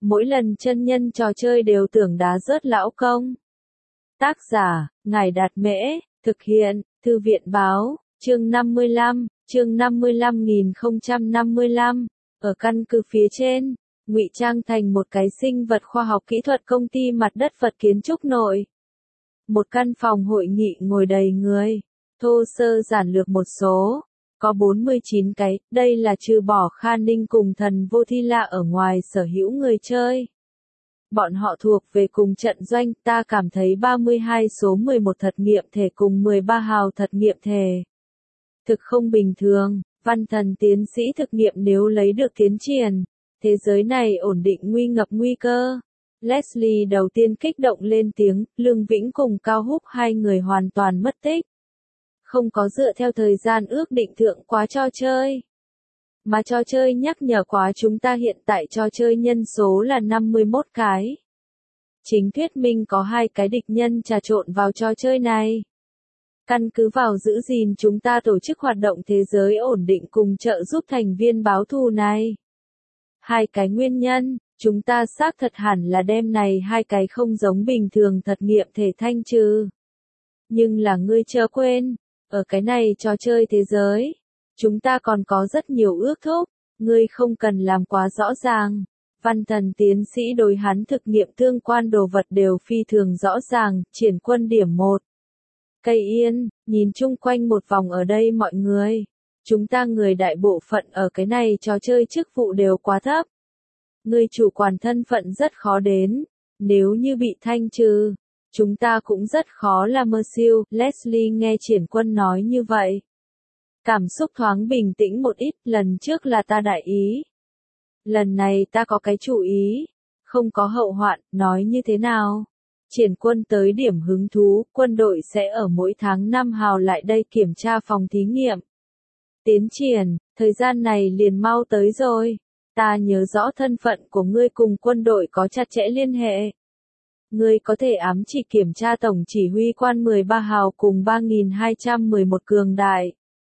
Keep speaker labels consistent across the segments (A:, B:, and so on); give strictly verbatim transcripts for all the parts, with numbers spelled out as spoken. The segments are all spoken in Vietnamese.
A: Mỗi lần chân nhân trò chơi đều tưởng đá rớt lão công. Tác giả, Ngài Đạt Mễ, thực hiện, Thư viện Báo, chương năm mươi lăm, chương năm mươi lăm nghìn không trăm năm mươi lăm, ở căn cứ phía trên, ngụy trang thành một cái sinh vật khoa học kỹ thuật công ty mặt đất vật kiến trúc nội. Một căn phòng hội nghị ngồi đầy người, thô sơ giản lược một số. Có bốn mươi chín cái, đây là trừ bỏ Kha Ninh cùng thần vô thi la ở ngoài sở hữu người chơi. Bọn họ thuộc về cùng trận doanh, ta cảm thấy ba mươi hai số mười một thật nghiệm thể cùng mười ba hào thật nghiệm thể. Thực không bình thường, văn thần tiến sĩ thực nghiệm nếu lấy được tiến triển, thế giới này ổn định nguy ngập nguy cơ. Leslie đầu tiên kích động lên tiếng, Lương Vĩnh cùng Cao Húc hai người hoàn toàn mất tích. Không có dựa theo thời gian ước định thượng quá trò chơi. Mà trò chơi nhắc nhở quá chúng ta hiện tại trò chơi nhân số là năm mươi mốt cái. Chính thuyết minh có hai cái địch nhân trà trộn vào trò chơi này. Căn cứ vào giữ gìn chúng ta tổ chức hoạt động thế giới ổn định cùng trợ giúp thành viên báo thù này. Hai cái nguyên nhân, chúng ta xác thật hẳn là đem này hai cái không giống bình thường thật nghiệm thể thanh trừ. Nhưng là ngươi chớ quên. Ở cái này trò chơi thế giới, chúng ta còn có rất nhiều ước thúc, ngươi không cần làm quá rõ ràng. Văn thần tiến sĩ đối hắn thực nghiệm tương quan đồ vật đều phi thường rõ ràng, triển quân điểm một. Cây yên, nhìn chung quanh một vòng ở đây mọi người. Chúng ta người đại bộ phận ở cái này trò chơi chức vụ đều quá thấp. Ngươi chủ quản thân phận rất khó đến, nếu như bị thanh trừ. Chúng ta cũng rất khó là mơ siêu, Leslie nghe triển quân nói như vậy. Cảm xúc thoáng bình tĩnh một ít, lần trước là ta đại ý. Lần này ta có cái chủ ý, không có hậu hoạn, nói như thế nào? Triển quân tới điểm hứng thú, quân đội sẽ ở mỗi tháng năm hào lại đây kiểm tra phòng thí nghiệm. Tiến triển, thời gian này liền mau tới rồi. Ta nhớ rõ thân phận của ngươi cùng quân đội có chặt chẽ liên hệ. Ngươi có thể ám chỉ kiểm tra tổng chỉ huy quan mười ba hào cùng ba nghìn hai trăm mười một cường đại.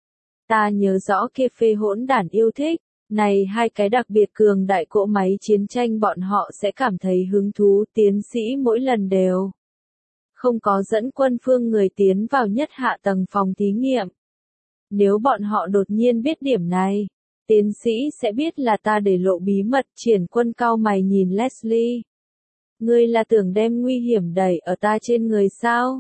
A: Ta nhớ rõ kia phê hỗn đản yêu thích, này hai cái đặc biệt cường đại cỗ máy chiến tranh bọn họ sẽ cảm thấy hứng thú, tiến sĩ mỗi lần đều. Không có dẫn quân phương người tiến vào nhất hạ tầng phòng thí nghiệm. Nếu bọn họ đột nhiên biết điểm này, tiến sĩ sẽ biết là ta để lộ bí mật. Triển quân cau mày nhìn Leslie. Ngươi là tưởng đem nguy hiểm đẩy ở ta trên người sao?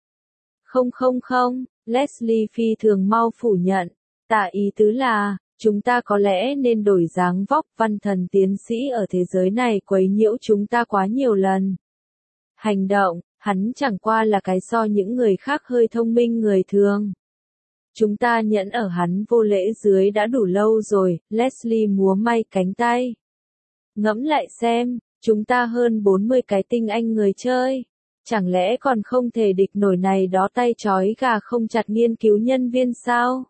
A: Không không không, Leslie phi thường mau phủ nhận. Ta ý tứ là, chúng ta có lẽ nên đổi dáng vóc. Văn thần tiến sĩ ở thế giới này quấy nhiễu chúng ta quá nhiều lần. Hành động, hắn chẳng qua là cái so những người khác hơi thông minh người thường. Chúng ta nhẫn ở hắn vô lễ dưới đã đủ lâu rồi, Leslie múa may cánh tay. Ngẫm lại xem. Chúng ta hơn bốn mươi cái tinh anh người chơi. Chẳng lẽ còn không thể địch nổi này đó tay trói gà không chặt nghiên cứu nhân viên sao?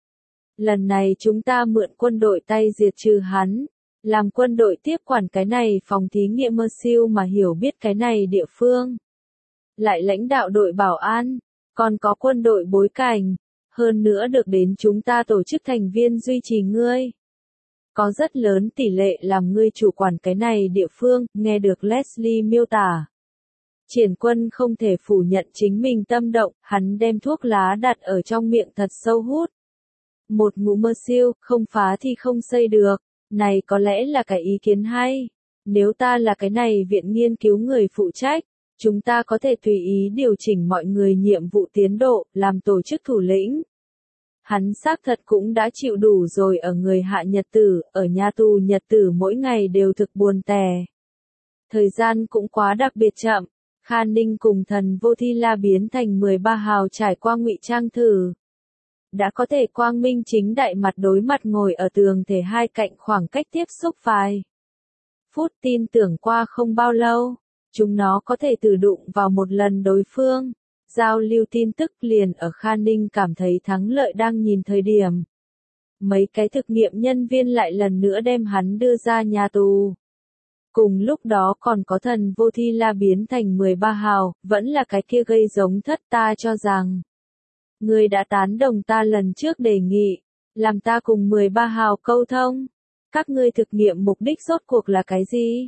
A: Lần này chúng ta mượn quân đội tay diệt trừ hắn. Làm quân đội tiếp quản cái này phòng thí nghiệm mơ siêu mà hiểu biết cái này địa phương. Lại lãnh đạo đội bảo an. Còn có quân đội bối cảnh. Hơn nữa được đến chúng ta tổ chức thành viên duy trì ngươi. Có rất lớn tỷ lệ làm ngươi chủ quản cái này địa phương, nghe được Leslie miêu tả. Triển quân không thể phủ nhận chính mình tâm động, hắn đem thuốc lá đặt ở trong miệng thật sâu hút. Một ngụm mơ siêu, không phá thì không xây được, này có lẽ là cái ý kiến hay. Nếu ta là cái này viện nghiên cứu người phụ trách, chúng ta có thể tùy ý điều chỉnh mọi người nhiệm vụ tiến độ, làm tổ chức thủ lĩnh. Hắn xác thật cũng đã chịu đủ rồi ở người hạ nhật tử, ở nhà tù nhật tử mỗi ngày đều thực buồn tẻ. Thời gian cũng quá đặc biệt chậm, Kha Ninh cùng thần vô thi la biến thành mười ba hào trải qua ngụy trang thử. Đã có thể quang minh chính đại mặt đối mặt ngồi ở tường thể hai cạnh khoảng cách tiếp xúc vài phút. Tin tưởng qua không bao lâu, chúng nó có thể tự đụng vào một lần đối phương. Giao lưu tin tức liền ở Kha Ninh cảm thấy thắng lợi đang nhìn thời điểm. Mấy cái thực nghiệm nhân viên lại lần nữa đem hắn đưa ra nhà tù. Cùng lúc đó còn có thần vô thi la biến thành mười ba hào, vẫn là cái kia gây giống thất. Ta cho rằng, ngươi đã tán đồng ta lần trước đề nghị, làm ta cùng mười ba hào câu thông. Các ngươi thực nghiệm mục đích rốt cuộc là cái gì?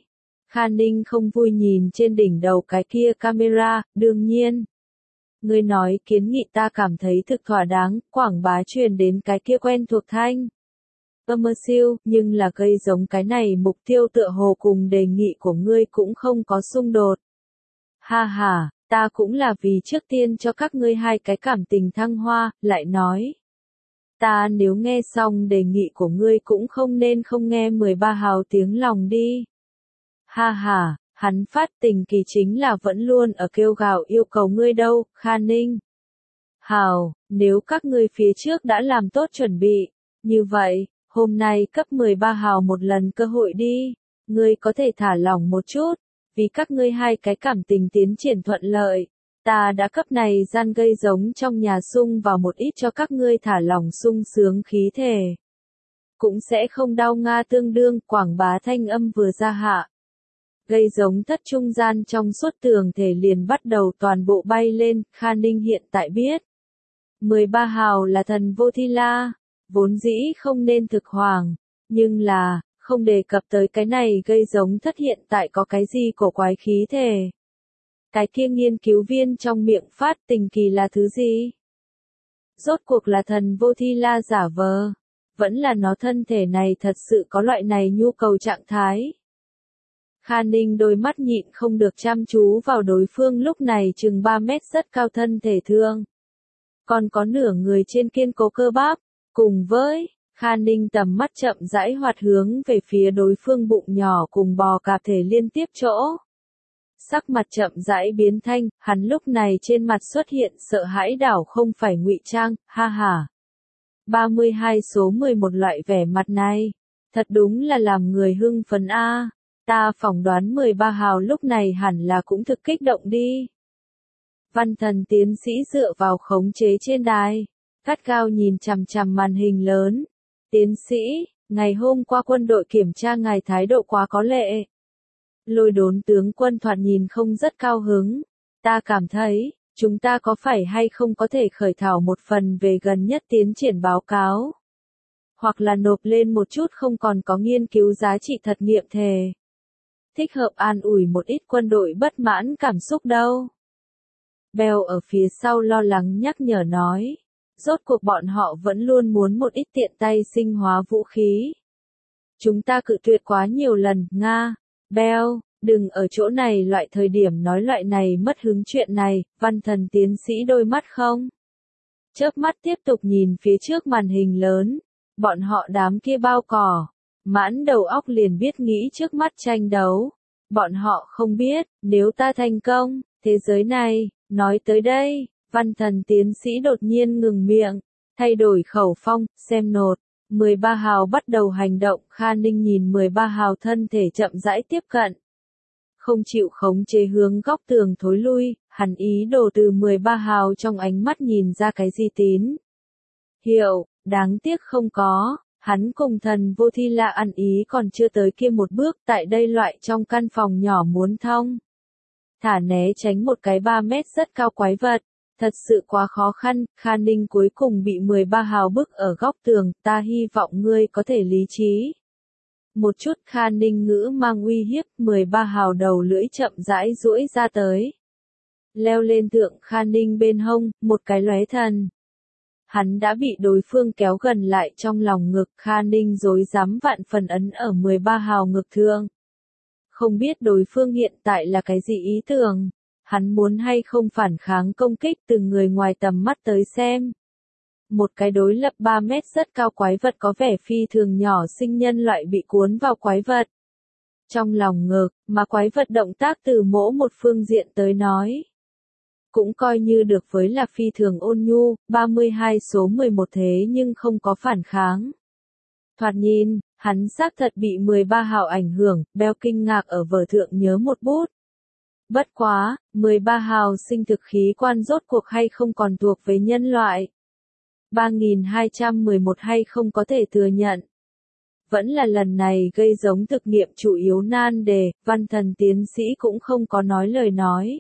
A: Kha Ninh không vui nhìn trên đỉnh đầu cái kia camera, đương nhiên. Ngươi nói kiến nghị ta cảm thấy thực thỏa đáng, quảng bá truyền đến cái kia quen thuộc thanh. Âm mơ siêu, nhưng là gây giống cái này mục tiêu tựa hồ cùng đề nghị của ngươi cũng không có xung đột. Ha ha, ta cũng là vì trước tiên cho các ngươi hai cái cảm tình thăng hoa, lại nói. Ta nếu nghe xong đề nghị của ngươi cũng không nên không nghe mười ba hào tiếng lòng đi. Ha ha, hắn phát tình kỳ chính là vẫn luôn ở kêu gào yêu cầu ngươi đâu, Kha Ninh. Hào, nếu các ngươi phía trước đã làm tốt chuẩn bị, như vậy, hôm nay cấp mười ba hào một lần cơ hội đi, ngươi có thể thả lỏng một chút, vì các ngươi hai cái cảm tình tiến triển thuận lợi. Ta đã cấp này gian gây giống trong nhà sung vào một ít cho các ngươi thả lỏng sung sướng khí thể. Cũng sẽ không đau nga tương đương, quảng bá thanh âm vừa ra hạ. Gây giống thất trung gian trong suốt tường thể liền bắt đầu toàn bộ bay lên, Kha Ninh hiện tại biết. mười ba hào là thần vô thi la, vốn dĩ không nên thực hoàng, nhưng là, không đề cập tới cái này gây giống thất hiện tại có cái gì cổ quái khí thể. Cái kia nghiên cứu viên trong miệng phát tình kỳ là thứ gì? Rốt cuộc là thần vô thi la giả vờ, vẫn là nó thân thể này thật sự có loại này nhu cầu trạng thái. Kha Ninh đôi mắt nhịn không được chăm chú vào đối phương lúc này chừng ba mét rất cao thân thể thương. Còn có nửa người trên kiên cố cơ bắp, cùng với, Kha Ninh tầm mắt chậm rãi hoạt hướng về phía đối phương bụng nhỏ cùng bò cạp thể liên tiếp chỗ. Sắc mặt chậm rãi biến thanh, hắn lúc này trên mặt xuất hiện sợ hãi đảo không phải ngụy trang, ha ha. ba mươi hai số mười một loại vẻ mặt này, thật đúng là làm người hưng phấn a. Ta phỏng đoán mười ba hào lúc này hẳn là cũng thực kích động đi. Văn Thần tiến sĩ dựa vào khống chế trên đài, gắt gao nhìn chằm chằm màn hình lớn. Tiến sĩ, ngày hôm qua quân đội kiểm tra ngài thái độ quá có lệ. Lôi Đốn tướng quân thoạt nhìn không rất cao hứng. Ta cảm thấy, chúng ta có phải hay không có thể khởi thảo một phần về gần nhất tiến triển báo cáo. Hoặc là nộp lên một chút không còn có nghiên cứu giá trị thật nghiệm thề. Thích hợp an ủi một ít quân đội bất mãn cảm xúc đâu. Bell ở phía sau lo lắng nhắc nhở nói. Rốt cuộc bọn họ vẫn luôn muốn một ít tiện tay sinh hóa vũ khí. Chúng ta cự tuyệt quá nhiều lần, Nga. Bell, đừng ở chỗ này loại thời điểm nói loại này mất hứng chuyện này, Văn Thần tiến sĩ đôi mắt không? Chớp mắt tiếp tục nhìn phía trước màn hình lớn, bọn họ đám kia bao cỏ, mãn đầu óc liền biết nghĩ trước mắt tranh đấu. Bọn họ không biết, nếu ta thành công, thế giới này, nói tới đây, Văn Thần tiến sĩ đột nhiên ngừng miệng, thay đổi khẩu phong, xem nột. mười ba hào bắt đầu hành động, Kha Ninh nhìn mười ba hào thân thể chậm rãi tiếp cận. Không chịu khống chế hướng góc tường thối lui, hắn ý đồ từ mười ba hào trong ánh mắt nhìn ra cái gì tín. Hiệu, đáng tiếc không có, hắn cùng thần vô thi la ăn ý còn chưa tới kia một bước tại đây loại trong căn phòng nhỏ muốn thông. Thả né tránh một cái ba mét rất cao quái vật. Thật sự quá khó khăn, Kha Ninh cuối cùng bị mười ba hào bức ở góc tường, ta hy vọng ngươi có thể lý trí. Một chút Kha Ninh ngữ mang uy hiếp, mười ba hào đầu lưỡi chậm rãi duỗi ra tới. Leo lên thượng Kha Ninh bên hông, một cái lóe thần. Hắn đã bị đối phương kéo gần lại trong lòng ngực, Kha Ninh rối rắm vạn phần ấn ở mười ba hào ngực thương. Không biết đối phương hiện tại là cái gì ý tưởng. Hắn muốn hay không phản kháng công kích từ người ngoài tầm mắt tới xem. Một cái đối lập ba mét rất cao quái vật có vẻ phi thường nhỏ sinh nhân loại bị cuốn vào quái vật. Trong lòng ngực, mà quái vật động tác từ mỗi một phương diện tới nói. Cũng coi như được với là phi thường ôn nhu, ba mươi hai số mười một thế nhưng không có phản kháng. Thoạt nhìn, hắn xác thật bị mười ba hào ảnh hưởng, Bell kinh ngạc ở vở thượng nhớ một bút. Bất quá, mười ba hào sinh thực khí quan rốt cuộc hay không còn thuộc về nhân loại. ba nghìn hai trăm mười một hay không có thể thừa nhận. Vẫn là lần này gây giống thực nghiệm chủ yếu nan đề, Văn Thần tiến sĩ cũng không có nói lời nói.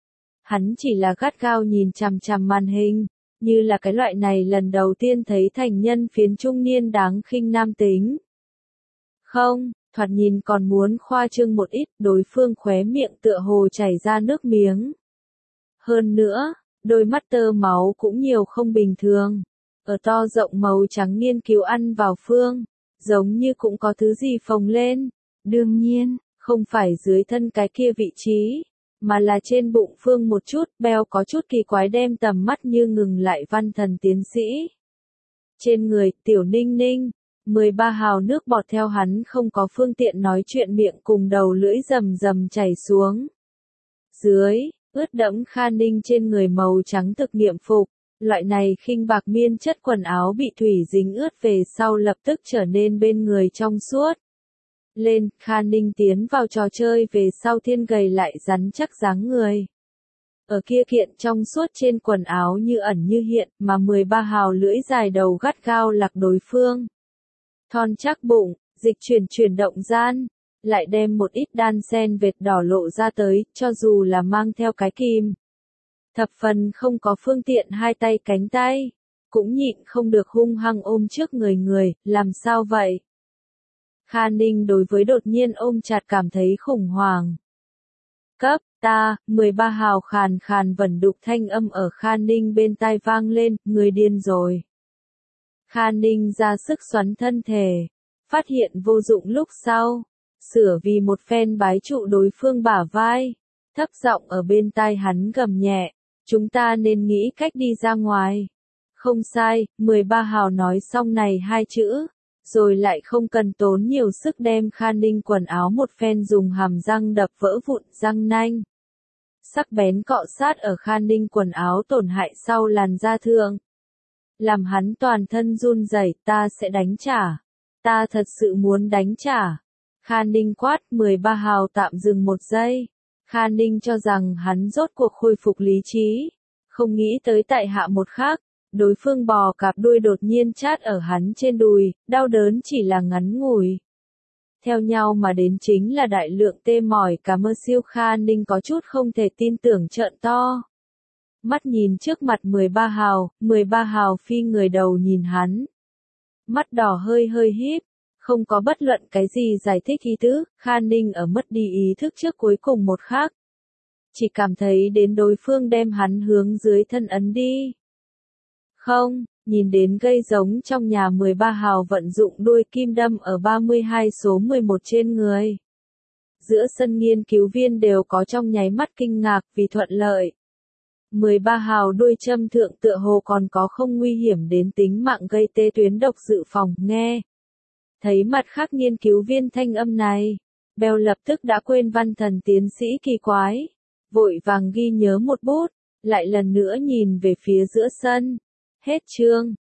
A: Hắn chỉ là gắt gao nhìn chằm chằm màn hình, như là cái loại này lần đầu tiên thấy thành nhân phiến trung niên đáng khinh nam tính. Không, thoạt nhìn còn muốn khoa trương một ít, đối phương khóe miệng tựa hồ chảy ra nước miếng. Hơn nữa, đôi mắt tơ máu cũng nhiều không bình thường. Ở to rộng màu trắng nghiên cứu ăn vào phương, giống như cũng có thứ gì phồng lên. Đương nhiên, không phải dưới thân cái kia vị trí, mà là trên bụng phương một chút, beo có chút kỳ quái đem tầm mắt như ngừng lại văn thần tiến sĩ. Trên người, tiểu ninh ninh, mười ba hào nước bọt theo hắn không có phương tiện nói chuyện miệng cùng đầu lưỡi rầm rầm chảy xuống. Dưới, ướt đẫm Kha Ninh trên người màu trắng thực nghiệm phục, loại này khinh bạc miên chất quần áo bị thủy dính ướt về sau lập tức trở nên bên người trong suốt. Lên, Kha Ninh tiến vào trò chơi về sau thiên gầy lại rắn chắc dáng người. Ở kia kiện trong suốt trên quần áo như ẩn như hiện mà mười ba hào lưỡi dài đầu gắt gao lạc đối phương. Thon chắc bụng, dịch chuyển chuyển động gian, lại đem một ít đan sen vệt đỏ lộ ra tới, cho dù là mang theo cái kìm. Thập phần không có phương tiện hai tay cánh tay, cũng nhịn không được hung hăng ôm trước người người, làm sao vậy? Kha Ninh đối với đột nhiên ôm chặt cảm thấy khủng hoảng. Cấp, ta, mười ba hào khàn khàn vẩn đục thanh âm ở Kha Ninh bên tai vang lên, người điên rồi. Kha Ninh ra sức xoắn thân thể, phát hiện vô dụng lúc sau, sửa vì một phen bái trụ đối phương bả vai, thấp giọng ở bên tai hắn gầm nhẹ, chúng ta nên nghĩ cách đi ra ngoài. Không sai, mười ba hào nói xong này hai chữ, rồi lại không cần tốn nhiều sức đem Kha Ninh quần áo một phen dùng hàm răng đập vỡ vụn răng nanh. Sắc bén cọ sát ở Kha Ninh quần áo tổn hại sau làn da thượng. Làm hắn toàn thân run rẩy, ta sẽ đánh trả. Ta thật sự muốn đánh trả. Kha Ninh quát, mười ba hào tạm dừng một giây. Kha Ninh cho rằng hắn rốt cuộc khôi phục lý trí. Không nghĩ tới tại hạ một khác, đối phương bò cạp đuôi đột nhiên chát ở hắn trên đùi, đau đớn chỉ là ngắn ngủi. Theo nhau mà đến chính là đại lượng tê mỏi cả mơ siêu. Kha Ninh có chút không thể tin tưởng trợn to. Mắt nhìn trước mặt mười ba hào, mười ba hào phi người đầu nhìn hắn. Mắt đỏ hơi hơi híp, không có bất luận cái gì giải thích ý tứ, Kha Ninh ở mất đi ý thức trước cuối cùng một khắc. Chỉ cảm thấy đến đối phương đem hắn hướng dưới thân ấn đi. Không, nhìn đến gây giống trong nhà mười ba hào vận dụng đuôi kim đâm ở ba mươi hai số mười một trên người. Giữa sân nghiên cứu viên đều có trong nháy mắt kinh ngạc vì thuận lợi. mười ba hào đuôi châm thượng tựa hồ còn có không nguy hiểm đến tính mạng gây tê tuyến độc dự phòng, nghe. Thấy mặt khác nghiên cứu viên thanh âm này, Bèo lập tức đã quên văn thần tiến sĩ kỳ quái. Vội vàng ghi nhớ một bút, lại lần nữa nhìn về phía giữa sân. Hết chương.